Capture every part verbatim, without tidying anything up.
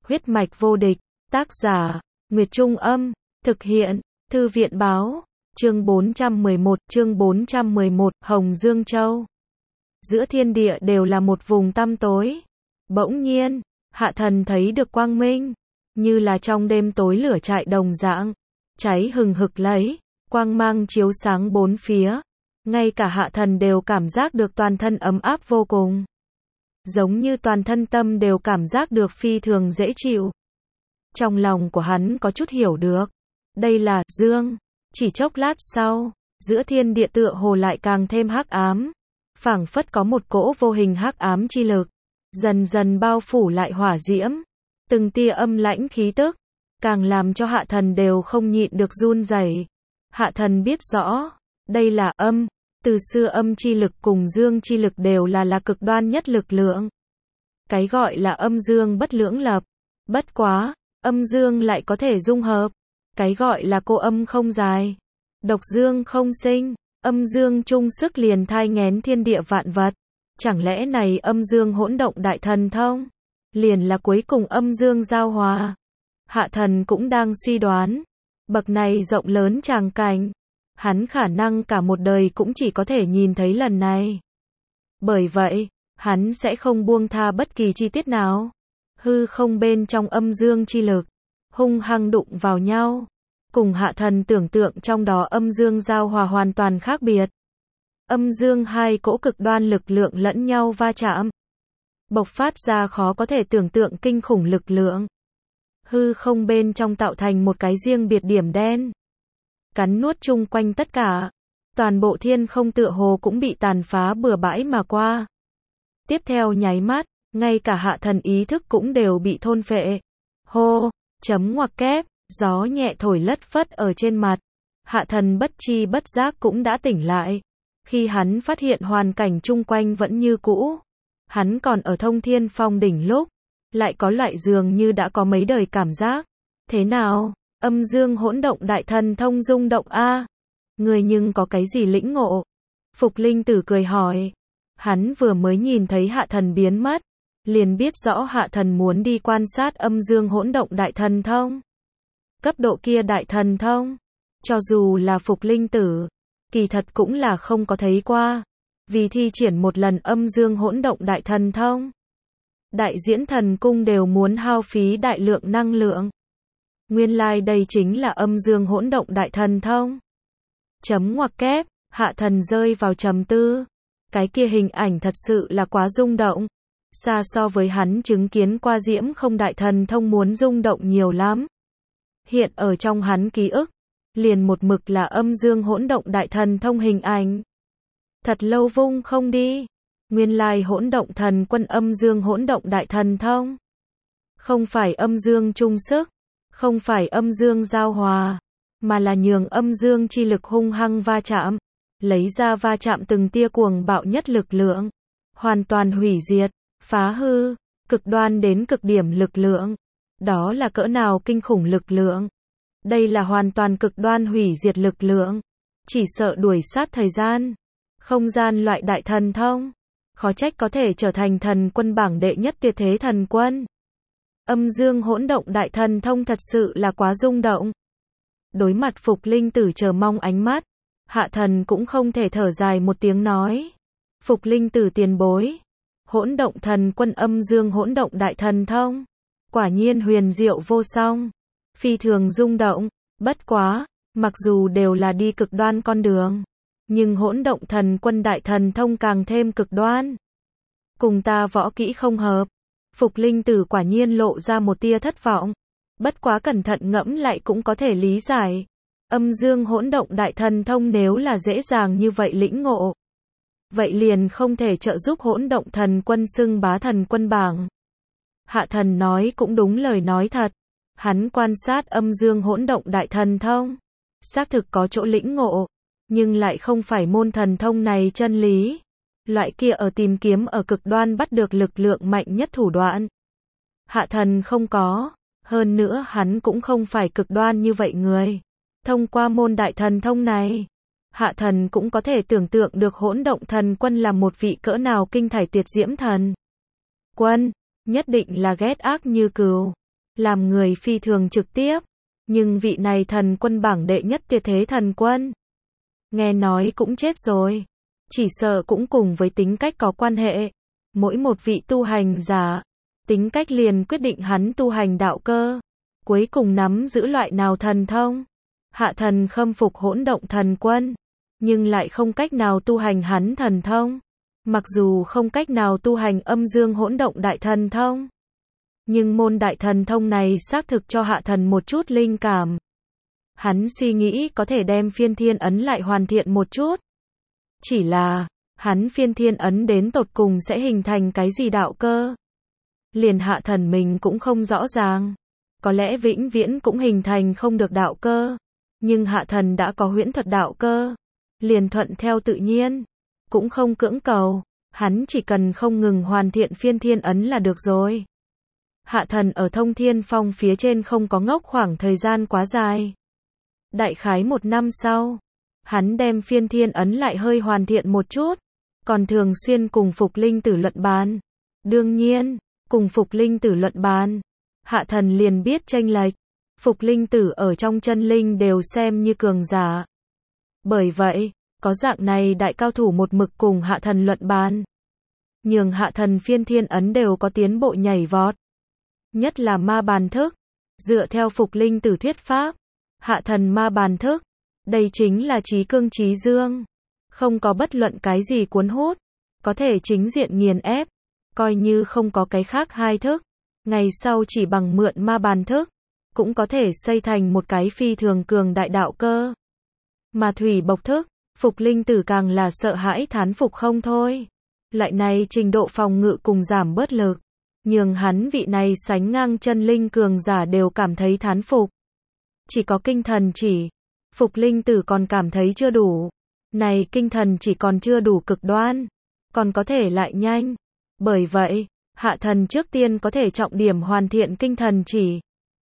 Huyết mạch vô địch, tác giả, Nguyệt Trung Âm, thực hiện, Thư viện Báo, chương bốn trăm mười một, chương bốn trăm mười một, Hồng Dương Châu. Giữa thiên địa đều là một vùng tăm tối. Bỗng nhiên, Hạ Thần thấy được quang minh, như là trong đêm tối lửa trại đồng dạng, cháy hừng hực lấy, quang mang chiếu sáng bốn phía. Ngay cả Hạ Thần đều cảm giác được toàn thân ấm áp vô cùng. Giống như toàn thân tâm đều cảm giác được phi thường dễ chịu. Trong lòng của hắn có chút hiểu được. Đây là dương. Chỉ chốc lát sau, giữa thiên địa tựa hồ lại càng thêm hắc ám. Phảng phất có một cỗ vô hình hắc ám chi lực, dần dần bao phủ lại hỏa diễm. Từng tia âm lãnh khí tức, càng làm cho Hạ Thần đều không nhịn được run rẩy. Hạ Thần biết rõ, đây là âm. Từ xưa âm chi lực cùng dương chi lực đều là là cực đoan nhất lực lượng. Cái gọi là âm dương bất lưỡng lập. Bất quá, âm dương lại có thể dung hợp. Cái gọi là cô âm không dài, độc dương không sinh, âm dương chung sức liền thai nghén thiên địa vạn vật. Chẳng lẽ này âm dương hỗn động đại thần thông, liền là cuối cùng âm dương giao hòa? Hạ Thần cũng đang suy đoán, bậc này rộng lớn tràng cảnh, hắn khả năng cả một đời cũng chỉ có thể nhìn thấy lần này. Bởi vậy, hắn sẽ không buông tha bất kỳ chi tiết nào. Hư không bên trong âm dương chi lực, hung hăng đụng vào nhau. Cùng Hạ Thần tưởng tượng trong đó âm dương giao hòa hoàn toàn khác biệt. Âm dương hai cỗ cực đoan lực lượng lẫn nhau va chạm, bộc phát ra khó có thể tưởng tượng kinh khủng lực lượng. Hư không bên trong tạo thành một cái riêng biệt điểm đen, cắn nuốt chung quanh tất cả. Toàn bộ thiên không tựa hồ cũng bị tàn phá bừa bãi mà qua. Tiếp theo nháy mắt, ngay cả Hạ Thần ý thức cũng đều bị thôn phệ. Hô, chấm ngoặc kép, gió nhẹ thổi lất phất ở trên mặt. Hạ Thần bất chi bất giác cũng đã tỉnh lại. Khi hắn phát hiện hoàn cảnh chung quanh vẫn như cũ, hắn còn ở Thông Thiên Phong đỉnh lúc, lại có loại dường như đã có mấy đời cảm giác. Thế nào? Âm dương hỗn động đại thần thông rung động a. Người nhưng có cái gì lĩnh ngộ? Phục Linh Tử cười hỏi. Hắn vừa mới nhìn thấy Hạ Thần biến mất, liền biết rõ Hạ Thần muốn đi quan sát âm dương hỗn động đại thần thông. Cấp độ kia đại thần thông, cho dù là Phục Linh Tử, kỳ thật cũng là không có thấy qua. Vì thi triển một lần âm dương hỗn động đại thần thông, Đại Diễn Thần Cung đều muốn hao phí đại lượng năng lượng. Nguyên lai like đây chính là âm dương hỗn động đại thần thông. Chấm ngoặc kép, Hạ Thần rơi vào trầm tư. Cái kia hình ảnh thật sự là quá rung động. Xa so với hắn chứng kiến qua Diễm Không đại thần thông muốn rung động nhiều lắm. Hiện ở trong hắn ký ức, liền một mực là âm dương hỗn động đại thần thông hình ảnh. Thật lâu vung không đi. Nguyên lai hỗn động thần quân âm dương hỗn động đại thần thông. Không phải âm dương chung sức, không phải âm dương giao hòa, mà là nhường âm dương chi lực hung hăng va chạm, lấy ra va chạm từng tia cuồng bạo nhất lực lượng, hoàn toàn hủy diệt, phá hư, cực đoan đến cực điểm lực lượng. Đó là cỡ nào kinh khủng lực lượng? Đây là hoàn toàn cực đoan hủy diệt lực lượng. Chỉ sợ đuổi sát thời gian, không gian loại đại thần thông, khó trách có thể trở thành thần quân bảng đệ nhất tuyệt thế thần quân. Âm dương hỗn động đại thần thông thật sự là quá rung động. Đối mặt Phục Linh Tử chờ mong ánh mắt, Hạ Thần cũng không thể thở dài một tiếng nói. Phục Linh Tử tiền bối, hỗn động thần quân âm dương hỗn động đại thần thông, quả nhiên huyền diệu vô song, phi thường rung động. Bất quá, mặc dù đều là đi cực đoan con đường, nhưng hỗn động thần quân đại thần thông càng thêm cực đoan. Cùng ta võ kỹ không hợp. Phục Linh Tử quả nhiên lộ ra một tia thất vọng. Bất quá cẩn thận ngẫm lại cũng có thể lý giải. Âm dương hỗn động đại thần thông nếu là dễ dàng như vậy lĩnh ngộ, vậy liền không thể trợ giúp hỗn động thần quân xưng bá thần quân bảng. Hạ Thần nói cũng đúng lời nói thật. Hắn quan sát âm dương hỗn động đại thần thông, xác thực có chỗ lĩnh ngộ, nhưng lại không phải môn thần thông này chân lý. Loại kia ở tìm kiếm ở cực đoan bắt được lực lượng mạnh nhất thủ đoạn. Hạ Thần không có, hơn nữa hắn cũng không phải cực đoan như vậy người. Thông qua môn đại thần thông này, Hạ Thần cũng có thể tưởng tượng được hỗn động thần quân là một vị cỡ nào kinh thải tuyệt diễm thần quân, nhất định là ghét ác như cừu. làm người phi thường trực tiếp, nhưng vị này thần quân bảng đệ nhất tuyệt thế thần quân, nghe nói cũng chết rồi, chỉ sợ cũng cùng với tính cách có quan hệ, mỗi một vị tu hành giả, tính cách liền quyết định hắn tu hành đạo cơ, cuối cùng nắm giữ loại nào thần thông. Hạ thần khâm phục hỗn động thần quân, nhưng lại không cách nào tu hành hắn thần thông. Mặc dù không cách nào tu hành âm dương hỗn động đại thần thông, nhưng môn đại thần thông này xác thực cho hạ thần một chút linh cảm. Hắn suy nghĩ có thể đem phiên thiên ấn lại hoàn thiện một chút. Chỉ là, hắn phiên thiên ấn đến tột cùng sẽ hình thành cái gì đạo cơ? Liền hạ thần mình cũng không rõ ràng. Có lẽ vĩnh viễn cũng hình thành không được đạo cơ. Nhưng hạ thần đã có huyễn thuật đạo cơ. Liền thuận theo tự nhiên. Cũng không cưỡng cầu. Hắn chỉ cần không ngừng hoàn thiện phiên thiên ấn là được rồi. Hạ thần ở Thông Thiên Phong phía trên không có ngốc khoảng thời gian quá dài. Đại khái một năm sau, hắn đem phiên thiên ấn lại hơi hoàn thiện một chút, còn thường xuyên cùng Phục Linh Tử luận bàn. Đương nhiên, cùng Phục Linh Tử luận bàn, hạ thần liền biết chênh lệch. Phục Linh Tử ở trong chân linh đều xem như cường giả. Bởi vậy, có dạng này đại cao thủ một mực cùng hạ thần luận bàn, nhường hạ thần phiên thiên ấn đều có tiến bộ nhảy vọt. Nhất là ma bàn thức, dựa theo Phục Linh Tử thuyết pháp, hạ thần ma bàn thức, đây chính là trí cương trí dương, không có bất luận cái gì cuốn hút, có thể chính diện nghiền ép, coi như không có cái khác hai thức, ngày sau chỉ bằng mượn ma bàn thức, cũng có thể xây thành một cái phi thường cường đại đạo cơ. Mà thủy bộc thức, Phục Linh Tử càng là sợ hãi thán phục không thôi. Loại này trình độ phòng ngự cùng giảm bớt lực, nhường hắn vị này sánh ngang chân linh cường giả đều cảm thấy thán phục. Chỉ có kinh thần chỉ, Phục Linh Tử còn cảm thấy chưa đủ. Này kinh thần chỉ còn chưa đủ cực đoan, còn có thể lại nhanh. Bởi vậy, hạ thần trước tiên có thể trọng điểm hoàn thiện kinh thần chỉ.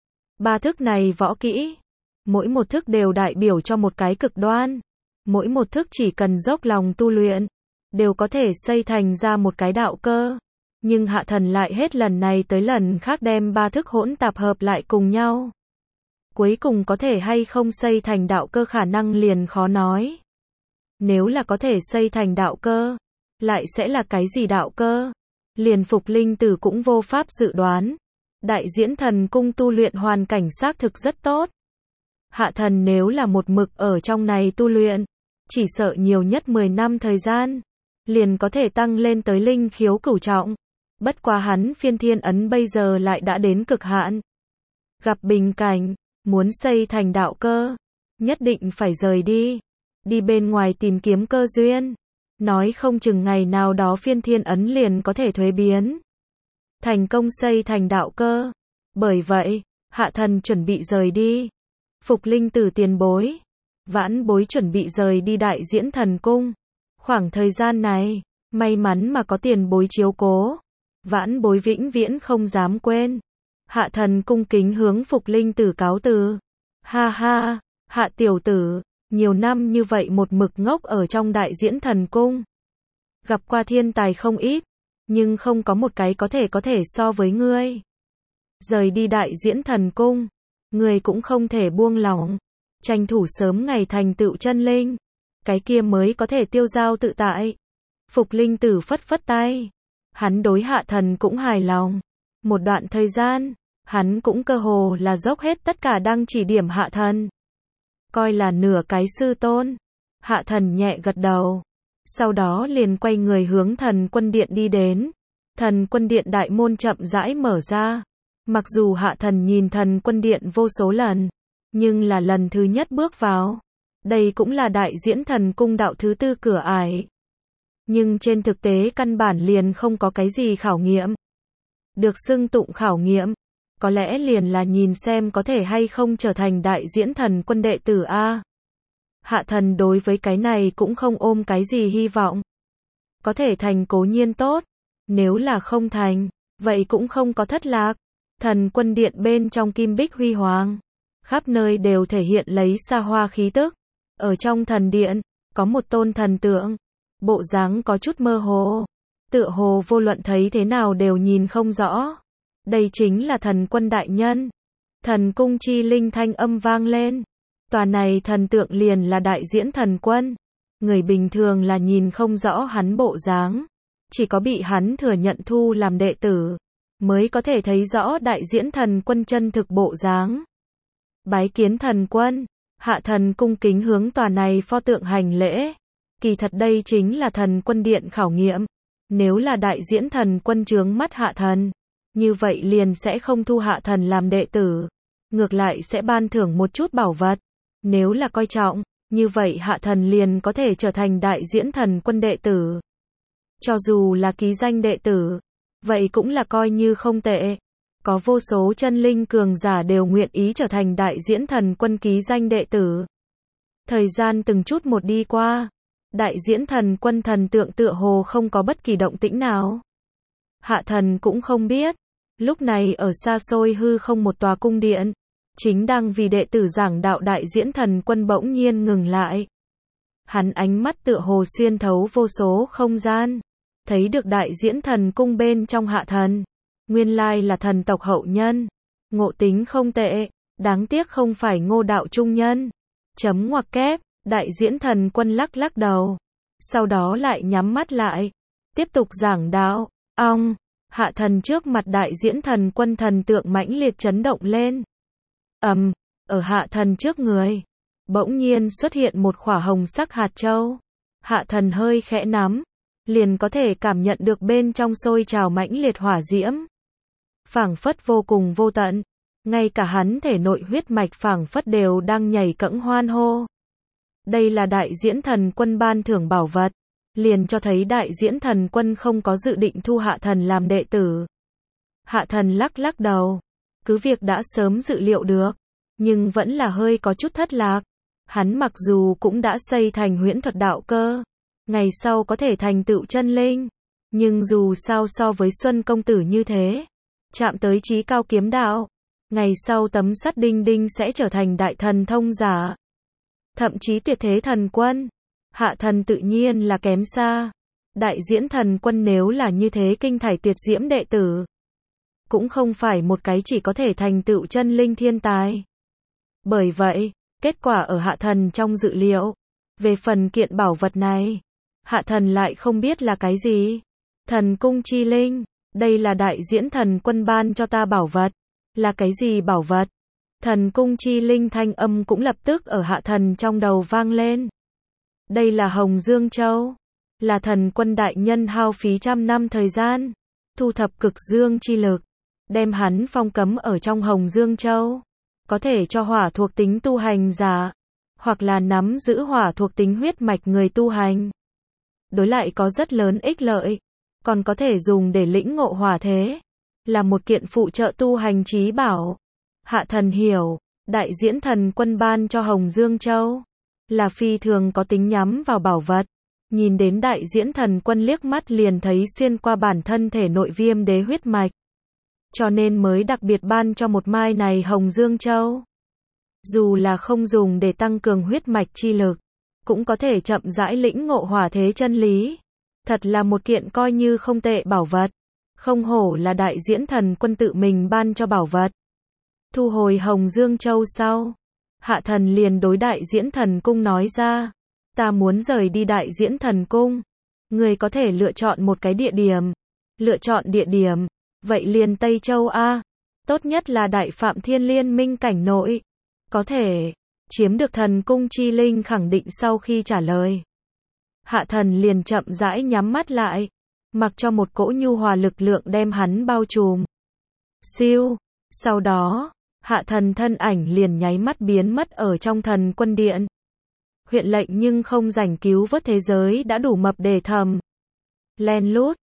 Ba thức này võ kỹ, mỗi một thức đều đại biểu cho một cái cực đoan. Mỗi một thức chỉ cần dốc lòng tu luyện, đều có thể xây thành ra một cái đạo cơ. Nhưng hạ thần lại hết lần này tới lần khác đem ba thức hỗn tạp hợp lại cùng nhau. Cuối cùng có thể hay không xây thành đạo cơ khả năng liền khó nói. Nếu là có thể xây thành đạo cơ, lại sẽ là cái gì đạo cơ? Liền Phục Linh Tử cũng vô pháp dự đoán. Đại Diễn Thần Cung tu luyện hoàn cảnh xác thực rất tốt. Hạ thần nếu là một mực ở trong này tu luyện, chỉ sợ nhiều nhất mười năm thời gian, liền có thể tăng lên tới linh khiếu cửu trọng. Bất quá hắn phiên thiên ấn bây giờ lại đã đến cực hạn. Gặp bình cảnh, muốn xây thành đạo cơ, nhất định phải rời đi. Đi bên ngoài tìm kiếm cơ duyên. Nói không chừng ngày nào đó phiên thiên ấn liền có thể thuế biến. Thành công xây thành đạo cơ. Bởi vậy, hạ thần chuẩn bị rời đi. Phục Linh Tử tiền bối, vãn bối chuẩn bị rời đi Đại Diễn Thần Cung. Khoảng thời gian này, may mắn mà có tiền bối chiếu cố. Vãn bối vĩnh viễn không dám quên. Hạ thần cung kính hướng Phục Linh Tử cáo từ. Ha ha, hạ tiểu tử, nhiều năm như vậy một mực ngốc ở trong Đại Diễn Thần Cung. Gặp qua thiên tài không ít, nhưng không có một cái có thể có thể so với ngươi. Rời đi Đại Diễn Thần Cung, ngươi cũng không thể buông lỏng, tranh thủ sớm ngày thành tựu chân linh, cái kia mới có thể tiêu dao tự tại. Phục Linh Tử phất phất tay, hắn đối hạ thần cũng hài lòng. Một đoạn thời gian, hắn cũng cơ hồ là dốc hết tất cả đang chỉ điểm hạ thần, coi là nửa cái sư tôn. Hạ thần nhẹ gật đầu, sau đó liền quay người hướng Thần Quân Điện đi đến. Thần Quân Điện đại môn chậm rãi mở ra. Mặc dù hạ thần nhìn Thần Quân Điện vô số lần, nhưng là lần thứ nhất bước vào. Đây cũng là Đại Diễn Thần Cung đạo thứ tư cửa ải. Nhưng trên thực tế căn bản liền không có cái gì khảo nghiệm. Được xưng tụng khảo nghiệm, có lẽ liền là nhìn xem có thể hay không trở thành Đại Diễn Thần Quân đệ tử A. Hạ thần đối với cái này cũng không ôm cái gì hy vọng. Có thể thành cố nhiên tốt, nếu là không thành, vậy cũng không có thất lạc. Thần Quân Điện bên trong kim bích huy hoàng, khắp nơi đều thể hiện lấy xa hoa khí tức. Ở trong thần điện, có một tôn thần tượng, bộ dáng có chút mơ hồ, tựa hồ vô luận thấy thế nào đều nhìn không rõ. Đây chính là thần quân đại nhân. Thần cung chi linh thanh âm vang lên. Tòa này thần tượng liền là đại diễn thần quân. Người bình thường là nhìn không rõ hắn bộ dáng. Chỉ có bị hắn thừa nhận thu làm đệ tử, mới có thể thấy rõ đại diễn thần quân chân thực bộ dáng. Bái kiến thần quân. Hạ thần cung kính hướng tòa này pho tượng hành lễ. Kỳ thật đây chính là thần quân điện khảo nghiệm. Nếu là đại diễn thần quân chướng mắt hạ thần, như vậy liền sẽ không thu hạ thần làm đệ tử. Ngược lại sẽ ban thưởng một chút bảo vật. Nếu là coi trọng, như vậy hạ thần liền có thể trở thành đại diễn thần quân đệ tử. Cho dù là ký danh đệ tử, vậy cũng là coi như không tệ. Có vô số chân linh cường giả đều nguyện ý trở thành đại diễn thần quân ký danh đệ tử. Thời gian từng chút một đi qua, đại diễn thần quân thần tượng tựa hồ không có bất kỳ động tĩnh nào. Hạ thần cũng không biết, lúc này ở xa xôi hư không một tòa cung điện, chính đang vì đệ tử giảng đạo đại diễn thần quân bỗng nhiên ngừng lại. Hắn ánh mắt tựa hồ xuyên thấu vô số không gian, thấy được đại diễn thần cung bên trong hạ thần. Nguyên lai là thần tộc hậu nhân, ngộ tính không tệ, đáng tiếc không phải Ngô đạo trung nhân. Chấm ngoặc kép, đại diễn thần quân lắc lắc đầu, sau đó lại nhắm mắt lại, tiếp tục giảng đạo. Ong, hạ thần trước mặt đại diễn thần quân thần tượng mãnh liệt chấn động lên. Ầm, ở hạ thần trước người, bỗng nhiên xuất hiện một khỏa hồng sắc hạt châu. Hạ thần hơi khẽ nắm, liền có thể cảm nhận được bên trong sôi trào mãnh liệt hỏa diễm. Phảng phất vô cùng vô tận, ngay cả hắn thể nội huyết mạch phảng phất đều đang nhảy cẫng hoan hô. Đây là đại diễn thần quân ban thưởng bảo vật, liền cho thấy đại diễn thần quân không có dự định thu hạ thần làm đệ tử. Hạ thần lắc lắc đầu, cứ việc đã sớm dự liệu được, nhưng vẫn là hơi có chút thất lạc. Hắn mặc dù cũng đã xây thành huyễn thuật đạo cơ, ngày sau có thể thành tựu chân linh, nhưng dù sao so với Xuân công tử như thế, chạm tới chí cao kiếm đạo, ngày sau tấm sắt đinh đinh sẽ trở thành đại thần thông giả, thậm chí tuyệt thế thần quân. Hạ thần tự nhiên là kém xa. Đại diễn thần quân nếu là như thế kinh thải tuyệt diễm đệ tử, cũng không phải một cái chỉ có thể thành tựu chân linh thiên tài. Bởi vậy, kết quả ở hạ thần trong dự liệu. Về phần kiện bảo vật này, hạ thần lại không biết là cái gì. Thần cung chi linh, đây là đại diễn thần quân ban cho ta bảo vật. Là cái gì bảo vật? Thần cung chi linh thanh âm cũng lập tức ở hạ thần trong đầu vang lên. Đây là Hồng Dương Châu, là thần quân đại nhân hao phí trăm năm thời gian, thu thập cực dương chi lực, đem hắn phong cấm ở trong Hồng Dương Châu, có thể cho hỏa thuộc tính tu hành giả, hoặc là nắm giữ hỏa thuộc tính huyết mạch người tu hành. Đối lại có rất lớn ích lợi, còn có thể dùng để lĩnh ngộ hỏa thế, là một kiện phụ trợ tu hành chí bảo. Hạ thần hiểu, đại diễn thần quân ban cho Hồng Dương Châu là phi thường có tính nhắm vào bảo vật. Nhìn đến đại diễn thần quân liếc mắt liền thấy xuyên qua bản thân thể nội viêm đế huyết mạch, cho nên mới đặc biệt ban cho một mai này Hồng Dương Châu. Dù là không dùng để tăng cường huyết mạch chi lực, cũng có thể chậm rãi lĩnh ngộ hỏa thế chân lý. Thật là một kiện coi như không tệ bảo vật. Không hổ là đại diễn thần quân tự mình ban cho bảo vật. Thu hồi Hồng Dương Châu sau, hạ thần liền đối đại diễn thần cung nói ra, ta muốn rời đi đại diễn thần cung, người có thể lựa chọn một cái địa điểm. Lựa chọn địa điểm, vậy liền Tây Châu a, tốt nhất là Đại Phạm Thiên Liên Minh cảnh nội. Có thể chiếm được thần cung chi linh khẳng định sau khi trả lời. Hạ thần liền chậm rãi nhắm mắt lại, mặc cho một cỗ nhu hòa lực lượng đem hắn bao trùm. Siêu, sau đó, hạ thần thân ảnh liền nháy mắt biến mất ở trong thần quân điện. Huyện lệnh nhưng không rảnh cứu vớt thế giới đã đủ mập để thầm. Len lút,